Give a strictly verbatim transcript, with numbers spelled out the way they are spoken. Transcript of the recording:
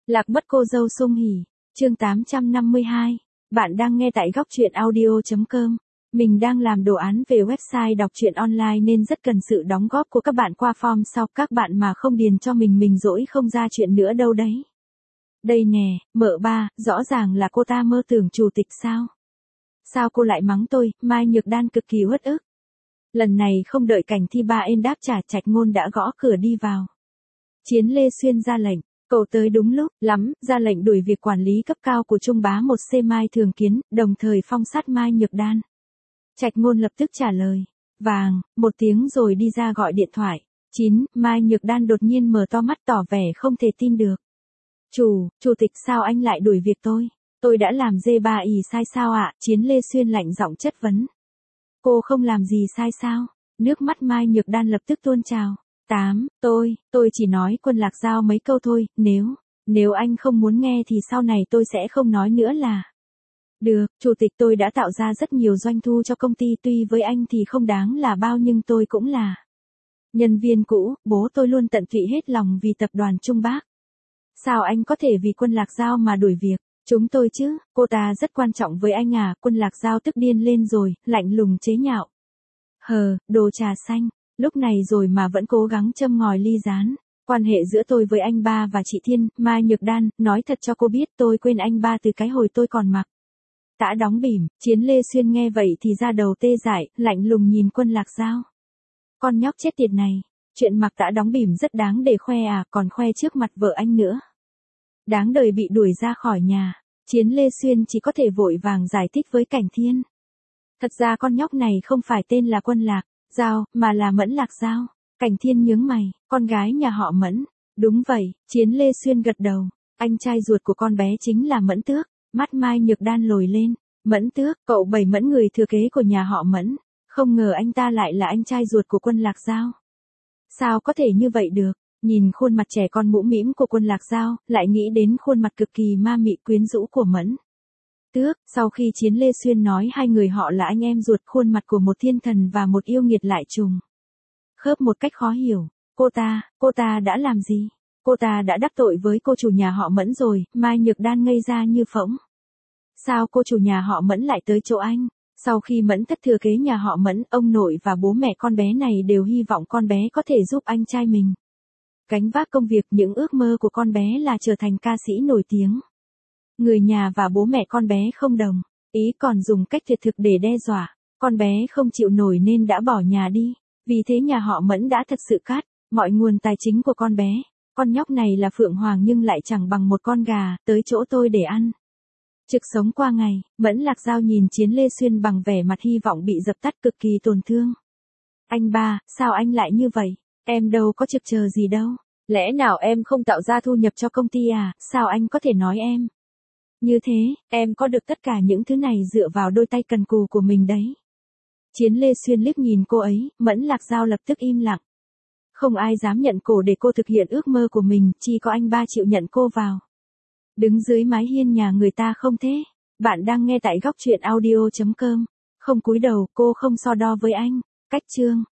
Lạc mất cô dâu Sung Hỉ, chương tám trăm năm mươi hai. Bạn đang nghe tại góc truyện audio chấm com. Mình đang làm đồ án về website đọc truyện online nên rất cần sự đóng góp của các bạn qua form sau. Các bạn mà không điền cho mình mình dỗi không ra chuyện nữa đâu đấy. Đây nè, mợ ba, rõ ràng là cô ta mơ tưởng chủ tịch sao? Sao cô lại mắng tôi? Mai Nhược Đan cực kỳ uất ức. Lần này không đợi Cảnh Thi Ba ên đáp trả, Trạch Ngôn đã gõ cửa đi vào. Chiến Lê Xuyên ra lệnh. Cậu tới đúng lúc lắm, ra lệnh đuổi việc quản lý cấp cao của Trung Bá một C Mai Thường Kiến, đồng thời phong sát Mai Nhược Đan. Trạch Ngôn lập tức trả lời. Vàng, một tiếng rồi đi ra gọi điện thoại. Chín, Mai Nhược Đan đột nhiên mở to mắt tỏ vẻ không thể tin được. Chủ, chủ tịch sao anh lại đuổi việc tôi? Tôi đã làm dê ba ì sai sao ạ? Chiến Lê Xuyên lạnh giọng chất vấn. Cô không làm gì sai sao? Nước mắt Mai Nhược Đan lập tức tuôn trào. Tám, tôi, tôi chỉ nói Quân Lạc Giao mấy câu thôi, nếu, nếu anh không muốn nghe thì sau này tôi sẽ không nói nữa là. Được, chủ tịch tôi đã tạo ra rất nhiều doanh thu cho công ty, tuy với anh thì không đáng là bao nhưng tôi cũng là nhân viên cũ, bố tôi luôn tận tụy hết lòng vì tập đoàn Trung Bác. Sao anh có thể vì Quân Lạc Giao mà đuổi việc? Chúng tôi chứ, cô ta rất quan trọng với anh à? Quân Lạc Giao tức điên lên rồi, lạnh lùng chế nhạo. Hờ, đồ trà xanh. Lúc này rồi mà vẫn cố gắng châm ngòi ly gián. Quan hệ giữa tôi với anh ba và chị Thiên, Mai Nhược Đan, nói thật cho cô biết tôi quên anh ba từ cái hồi tôi còn mặc tã đóng bỉm. Chiến Lê Xuyên nghe vậy thì ra đầu tê dại, lạnh lùng nhìn Quân Lạc Giao. Con nhóc chết tiệt này, chuyện mặc tã đóng bỉm rất đáng để khoe à, còn khoe trước mặt vợ anh nữa. Đáng đời bị đuổi ra khỏi nhà. Chiến Lê Xuyên chỉ có thể vội vàng giải thích với Cảnh Thiên. Thật ra con nhóc này không phải tên là Quân Lạc Giao, mà là Mẫn Lạc Giao. Cảnh Thiên nhướng mày, con gái nhà họ Mẫn. Đúng vậy, Chiến Lê Xuyên gật đầu. Anh trai ruột của con bé chính là Mẫn Tước. Mắt Mai Nhược Đan lồi lên. Mẫn Tước, cậu Bảy Mẫn người thừa kế của nhà họ Mẫn. Không ngờ anh ta lại là anh trai ruột của Quân Lạc Giao. Sao có thể như vậy được? Nhìn khuôn mặt trẻ con mũm mĩm của Quân Lạc Giao, lại nghĩ đến khuôn mặt cực kỳ ma mị quyến rũ của Mẫn Tước. Sau khi Chiến Lê Xuyên nói hai người họ là anh em ruột, khuôn mặt của một thiên thần và một yêu nghiệt lại trùng khớp một cách khó hiểu. Cô ta, cô ta đã làm gì? Cô ta đã đắc tội với cô chủ nhà họ Mẫn rồi. Mai Nhược Đan ngây ra như phỗng. Sao cô chủ nhà họ Mẫn lại tới chỗ anh? Sau khi Mẫn Thất thừa kế nhà họ Mẫn, ông nội và bố mẹ con bé này đều hy vọng con bé có thể giúp anh trai mình gánh vác công việc. Những ước mơ của con bé là trở thành ca sĩ nổi tiếng. Người nhà và bố mẹ con bé không đồng ý, còn dùng cách tuyệt thực để đe dọa. Con bé không chịu nổi nên đã bỏ nhà đi. Vì thế nhà họ Mẫn đã thật sự cắt mọi nguồn tài chính của con bé. Con nhóc này là Phượng Hoàng nhưng lại chẳng bằng một con gà, tới chỗ tôi để ăn trực sống qua ngày. Mẫn Lạc Giao nhìn Chiến Lê Xuyên bằng vẻ mặt hy vọng bị dập tắt, cực kỳ tổn thương. Anh ba, sao anh lại như vậy? Em đâu có trực chờ gì đâu. Lẽ nào em không tạo ra thu nhập cho công ty à? Sao anh có thể nói em như thế? Em có được tất cả những thứ này dựa vào đôi tay cần cù của mình đấy. Chiến Lê Xuyên liếc nhìn cô ấy, Mẫn Lạc Giao lập tức im lặng. Không ai dám nhận cổ để cô thực hiện ước mơ của mình, chỉ có anh ba chịu nhận cô vào đứng dưới mái hiên nhà người ta không thế. Bạn đang nghe tại góc truyện audio chấm com. Không cúi đầu, cô không so đo với anh. Cách chương